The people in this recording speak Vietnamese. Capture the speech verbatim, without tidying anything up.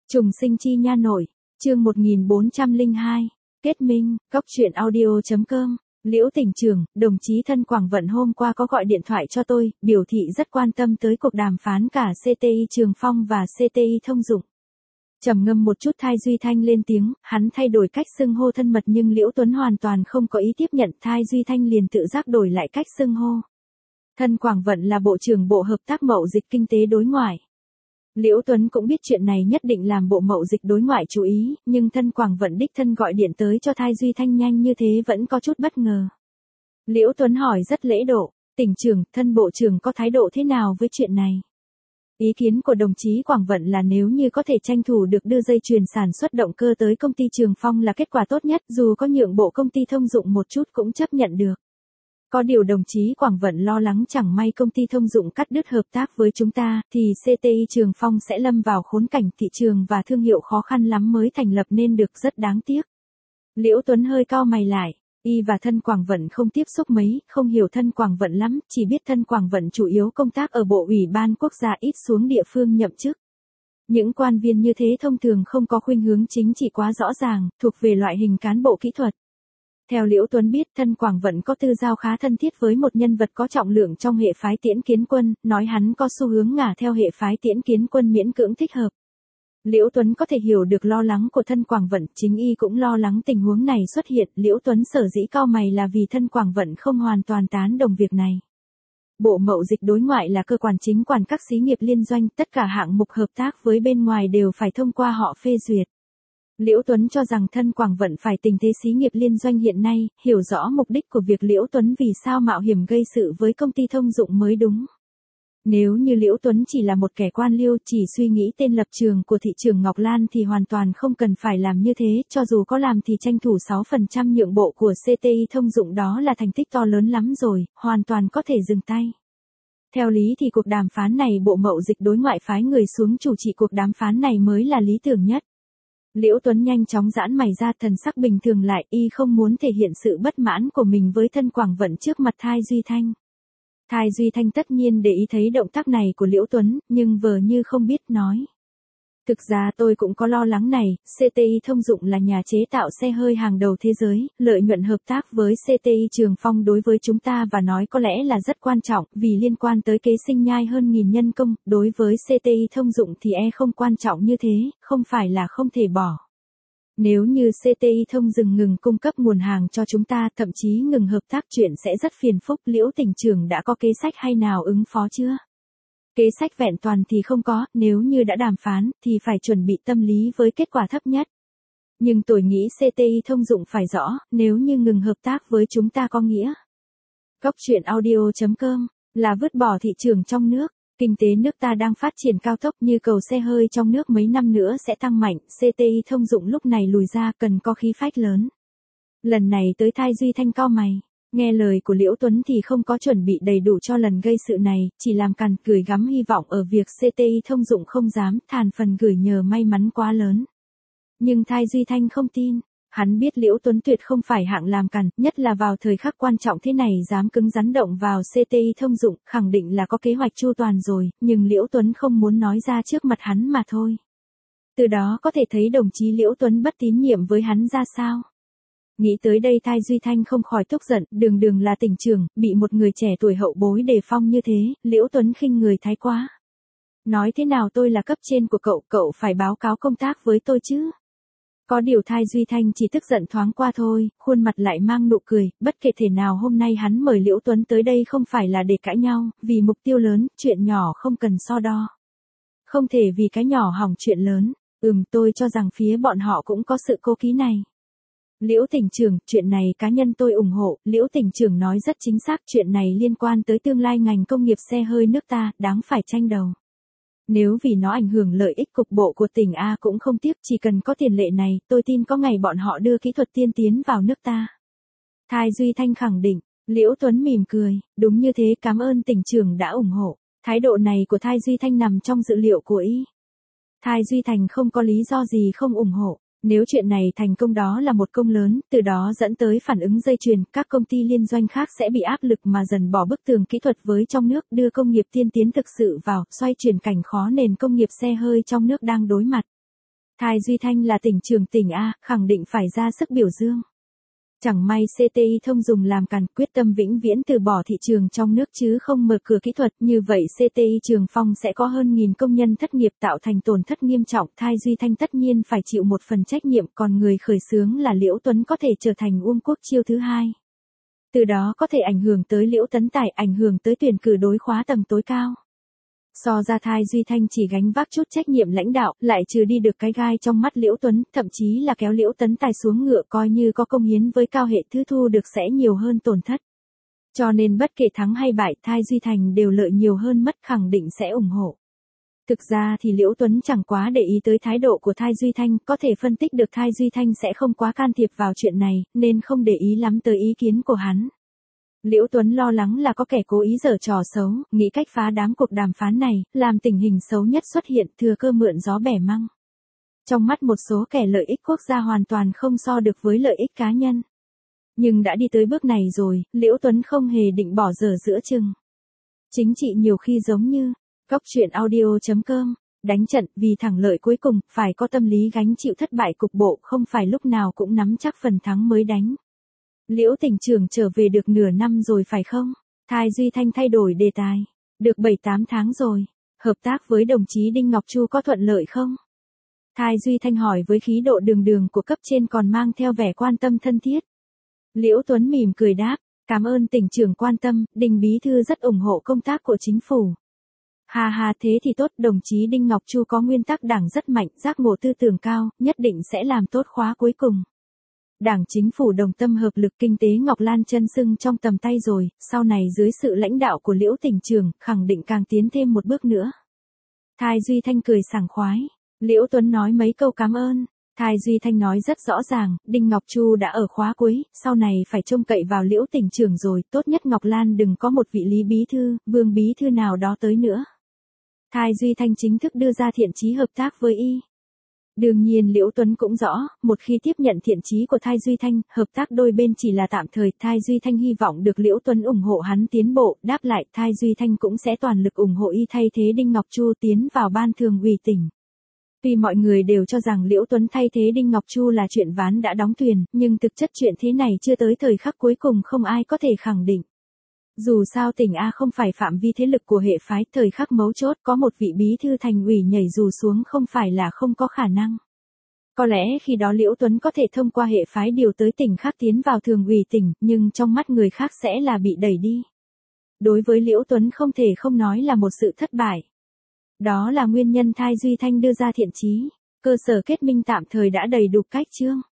Trùng sinh chi nha nội, chương một nghìn bốn trăm lẻ hai, kết minh, góc truyện audio.com, Liễu tỉnh trưởng, đồng chí Thân Quảng Vận hôm qua có gọi điện thoại cho tôi, biểu thị rất quan tâm tới cuộc đàm phán cả xê tê i Trường Phong và xê tê i Thông Dụng. Trầm ngâm một chút Thai Duy Thanh lên tiếng, hắn thay đổi cách xưng hô thân mật nhưng Liễu Tuấn hoàn toàn không có ý tiếp nhận, Thai Duy Thanh liền tự giác đổi lại cách xưng hô. Thân Quảng Vận là Bộ trưởng Bộ Hợp tác Mậu Dịch Kinh tế Đối ngoại. Liễu Tuấn cũng biết chuyện này nhất định làm Bộ Mậu Dịch Đối ngoại chú ý, nhưng Thân Quảng Vận đích thân gọi điện tới cho Thai Duy Thanh nhanh như thế vẫn có chút bất ngờ. Liễu Tuấn hỏi rất lễ độ, tỉnh trưởng, Thân Bộ trưởng có thái độ thế nào với chuyện này? Ý kiến của đồng chí Quảng Vận là nếu như có thể tranh thủ được đưa dây chuyền sản xuất động cơ tới công ty Trường Phong là kết quả tốt nhất, dù có nhượng bộ công ty Thông Dụng một chút cũng chấp nhận được. Có điều đồng chí Quảng Vận lo lắng chẳng may công ty Thông Dụng cắt đứt hợp tác với chúng ta, thì xê tê i Trường Phong sẽ lâm vào khốn cảnh thị trường và thương hiệu khó khăn lắm mới thành lập nên được, rất đáng tiếc. Liễu Tuấn hơi cau mày lại, y và Thân Quảng Vận không tiếp xúc mấy, không hiểu Thân Quảng Vận lắm, chỉ biết Thân Quảng Vận chủ yếu công tác ở Bộ Ủy ban Quốc gia, ít xuống địa phương nhậm chức. Những quan viên như thế thông thường không có khuynh hướng chính trị quá rõ ràng, thuộc về loại hình cán bộ kỹ thuật. Theo Liễu Tuấn biết, Thân Quảng Vận có tư giao khá thân thiết với một nhân vật có trọng lượng trong hệ phái Tiễn Kiến Quân, nói hắn có xu hướng ngả theo hệ phái Tiễn Kiến Quân miễn cưỡng thích hợp. Liễu Tuấn có thể hiểu được lo lắng của Thân Quảng Vận, chính y cũng lo lắng tình huống này xuất hiện, Liễu Tuấn sở dĩ cau mày là vì Thân Quảng Vận không hoàn toàn tán đồng việc này. Bộ Mậu Dịch Đối ngoại là cơ quan chính quản các xí nghiệp liên doanh, tất cả hạng mục hợp tác với bên ngoài đều phải thông qua họ phê duyệt. Liễu Tuấn cho rằng Thân Quảng Vận phải tình thế xí nghiệp liên doanh hiện nay, hiểu rõ mục đích của việc Liễu Tuấn vì sao mạo hiểm gây sự với công ty Thông Dụng mới đúng. Nếu như Liễu Tuấn chỉ là một kẻ quan liêu, chỉ suy nghĩ tên lập trường của thị trường Ngọc Lan thì hoàn toàn không cần phải làm như thế, cho dù có làm thì tranh thủ sáu phần trăm nhượng bộ của xê tê i Thông Dụng đó là thành tích to lớn lắm rồi, hoàn toàn có thể dừng tay. Theo lý thì cuộc đàm phán này Bộ Mậu Dịch Đối ngoại phái người xuống chủ trì cuộc đàm phán này mới là lý tưởng nhất. Liễu Tuấn nhanh chóng giãn mày ra, thần sắc bình thường lại, y không muốn thể hiện sự bất mãn của mình với Thân Quảng Vận trước mặt Thai Duy Thanh. Thai Duy Thanh tất nhiên để ý thấy động tác này của Liễu Tuấn, nhưng vờ như không biết nói. Thực ra tôi cũng có lo lắng này, xê tê i Thông Dụng là nhà chế tạo xe hơi hàng đầu thế giới, lợi nhuận hợp tác với xê tê i Trường Phong đối với chúng ta và nói có lẽ là rất quan trọng, vì liên quan tới kế sinh nhai hơn nghìn nhân công, đối với xê tê i Thông Dụng thì e không quan trọng như thế, không phải là không thể bỏ. Nếu như xê tê i Thông dừng ngừng cung cấp nguồn hàng cho chúng ta, thậm chí ngừng hợp tác, chuyện sẽ rất phiền phức. Liễu tỉnh trưởng đã có kế sách hay nào ứng phó chưa? Kế sách vẹn toàn thì không có, nếu như đã đàm phán, thì phải chuẩn bị tâm lý với kết quả thấp nhất. Nhưng tôi nghĩ xê tê i Thông Dụng phải rõ, nếu như ngừng hợp tác với chúng ta có nghĩa. Góc truyện audio.com, là vứt bỏ thị trường trong nước. Kinh tế nước ta đang phát triển cao tốc, như cầu xe hơi trong nước mấy năm nữa sẽ tăng mạnh, xê tê i Thông Dụng lúc này lùi ra cần có khí phách lớn. Lần này tới Thai Duy Thanh cau mày, nghe lời của Liễu Tuấn thì không có chuẩn bị đầy đủ cho lần gây sự này, chỉ làm cằn cười gắm hy vọng ở việc xê tê i Thông Dụng không dám, thàn phần gửi nhờ may mắn quá lớn. Nhưng Thai Duy Thanh không tin. Hắn biết Liễu Tuấn tuyệt không phải hạng làm cằn, nhất là vào thời khắc quan trọng thế này dám cứng rắn động vào xê tê i Thông Dụng, khẳng định là có kế hoạch chu toàn rồi, nhưng Liễu Tuấn không muốn nói ra trước mặt hắn mà thôi. Từ đó có thể thấy đồng chí Liễu Tuấn bất tín nhiệm với hắn ra sao. Nghĩ tới đây Thai Duy Thanh không khỏi tức giận, đường đường là tỉnh trưởng, bị một người trẻ tuổi hậu bối đề phong như thế, Liễu Tuấn khinh người thái quá. Nói thế nào tôi là cấp trên của cậu, cậu phải báo cáo công tác với tôi chứ. Có điều Thai Duy Thanh chỉ tức giận thoáng qua thôi, khuôn mặt lại mang nụ cười, bất kể thể nào hôm nay hắn mời Liễu Tuấn tới đây không phải là để cãi nhau, vì mục tiêu lớn, chuyện nhỏ không cần so đo. Không thể vì cái nhỏ hỏng chuyện lớn, ừm tôi cho rằng phía bọn họ cũng có sự cố ký này. Liễu tỉnh trưởng, chuyện này cá nhân tôi ủng hộ, Liễu tỉnh trưởng nói rất chính xác, chuyện này liên quan tới tương lai ngành công nghiệp xe hơi nước ta, đáng phải tranh đầu. Nếu vì nó ảnh hưởng lợi ích cục bộ của tỉnh A cũng không tiếc, chỉ cần có tiền lệ này, tôi tin có ngày bọn họ đưa kỹ thuật tiên tiến vào nước ta. Thai Duy Thanh khẳng định, Liễu Tuấn mỉm cười, đúng như thế, cảm ơn tỉnh trưởng đã ủng hộ. Thái độ này của Thai Duy Thanh nằm trong dự liệu của y. Thai Duy Thành không có lý do gì không ủng hộ. Nếu chuyện này thành công đó là một công lớn, từ đó dẫn tới phản ứng dây chuyền, các công ty liên doanh khác sẽ bị áp lực mà dần bỏ bức tường kỹ thuật với trong nước, đưa công nghiệp tiên tiến thực sự vào, xoay chuyển cảnh khó nền công nghiệp xe hơi trong nước đang đối mặt. Thai Duy Thanh là tỉnh trưởng tỉnh A, khẳng định phải ra sức biểu dương. Chẳng may xê tê i thông dùng làm càn, quyết tâm vĩnh viễn từ bỏ thị trường trong nước chứ không mở cửa kỹ thuật, như vậy xê tê i Trường Phong sẽ có hơn nghìn công nhân thất nghiệp tạo thành tổn thất nghiêm trọng. Thai Duy Thanh tất nhiên phải chịu một phần trách nhiệm, còn người khởi xướng là Liễu Tuấn có thể trở thành Uông Quốc Chiêu thứ hai. Từ đó có thể ảnh hưởng tới Liễu Tấn Tài, ảnh hưởng tới tuyển cử đối khóa tầng tối cao. So ra Thai Duy Thanh chỉ gánh vác chút trách nhiệm lãnh đạo, lại trừ đi được cái gai trong mắt Liễu Tuấn, thậm chí là kéo Liễu Tấn Tài xuống ngựa, coi như có công hiến với cao hệ thứ thu được sẽ nhiều hơn tổn thất. Cho nên bất kể thắng hay bại, Thai Duy Thành đều lợi nhiều hơn mất, khẳng định sẽ ủng hộ. Thực ra thì Liễu Tuấn chẳng quá để ý tới thái độ của Thai Duy Thanh, có thể phân tích được Thai Duy Thanh sẽ không quá can thiệp vào chuyện này, nên không để ý lắm tới ý kiến của hắn. Liễu Tuấn lo lắng là có kẻ cố ý giở trò xấu, nghĩ cách phá đám cuộc đàm phán này, làm tình hình xấu nhất xuất hiện, thừa cơ mượn gió bẻ măng. Trong mắt một số kẻ lợi ích quốc gia hoàn toàn không so được với lợi ích cá nhân. Nhưng đã đi tới bước này rồi, Liễu Tuấn không hề định bỏ dở giữa chừng. Chính trị nhiều khi giống như, góc truyện audio chấm com, đánh trận vì thắng lợi cuối cùng, phải có tâm lý gánh chịu thất bại cục bộ, không phải lúc nào cũng nắm chắc phần thắng mới đánh. Liễu tỉnh trưởng trở về được nửa năm rồi phải không? Thai Duy Thanh thay đổi đề tài. Được bảy tám tháng rồi. Hợp tác với đồng chí Đinh Ngọc Chu có thuận lợi không? Thai Duy Thanh hỏi với khí độ đường đường của cấp trên còn mang theo vẻ quan tâm thân thiết. Liễu Tuấn mỉm cười đáp, cảm ơn tỉnh trưởng quan tâm, Đinh Bí Thư rất ủng hộ công tác của chính phủ. Hà hà thế thì tốt, đồng chí Đinh Ngọc Chu có nguyên tắc đảng rất mạnh, giác ngộ tư tưởng cao, nhất định sẽ làm tốt khóa cuối cùng. Đảng chính phủ đồng tâm hợp lực, kinh tế Ngọc Lan chân sưng trong tầm tay rồi, sau này dưới sự lãnh đạo của Liễu tỉnh trưởng, khẳng định càng tiến thêm một bước nữa. Thai Duy Thanh cười sảng khoái. Liễu Tuấn nói mấy câu cảm ơn. Thai Duy Thanh nói rất rõ ràng, Đinh Ngọc Chu đã ở khóa cuối, sau này phải trông cậy vào Liễu tỉnh trưởng rồi, tốt nhất Ngọc Lan đừng có một vị Lý Bí Thư, Vương Bí Thư nào đó tới nữa. Thai Duy Thanh chính thức đưa ra thiện chí hợp tác với y. Đương nhiên Liễu Tuấn cũng rõ, một khi tiếp nhận thiện chí của Thai Duy Thanh, hợp tác đôi bên chỉ là tạm thời, Thai Duy Thanh hy vọng được Liễu Tuấn ủng hộ hắn tiến bộ, đáp lại Thai Duy Thanh cũng sẽ toàn lực ủng hộ y thay thế Đinh Ngọc Chu tiến vào ban thường ủy tỉnh. Tuy mọi người đều cho rằng Liễu Tuấn thay thế Đinh Ngọc Chu là chuyện ván đã đóng thuyền, nhưng thực chất chuyện thế này chưa tới thời khắc cuối cùng không ai có thể khẳng định. Dù sao tỉnh A không phải phạm vi thế lực của hệ phái, thời khắc mấu chốt có một vị bí thư thành ủy nhảy dù xuống không phải là không có khả năng. Có lẽ khi đó Liễu Tuấn có thể thông qua hệ phái điều tới tỉnh khác tiến vào thường ủy tỉnh, nhưng trong mắt người khác sẽ là bị đẩy đi. Đối với Liễu Tuấn không thể không nói là một sự thất bại. Đó là nguyên nhân Thai Duy Thanh đưa ra thiện chí, cơ sở kết minh tạm thời đã đầy đủ cách chương.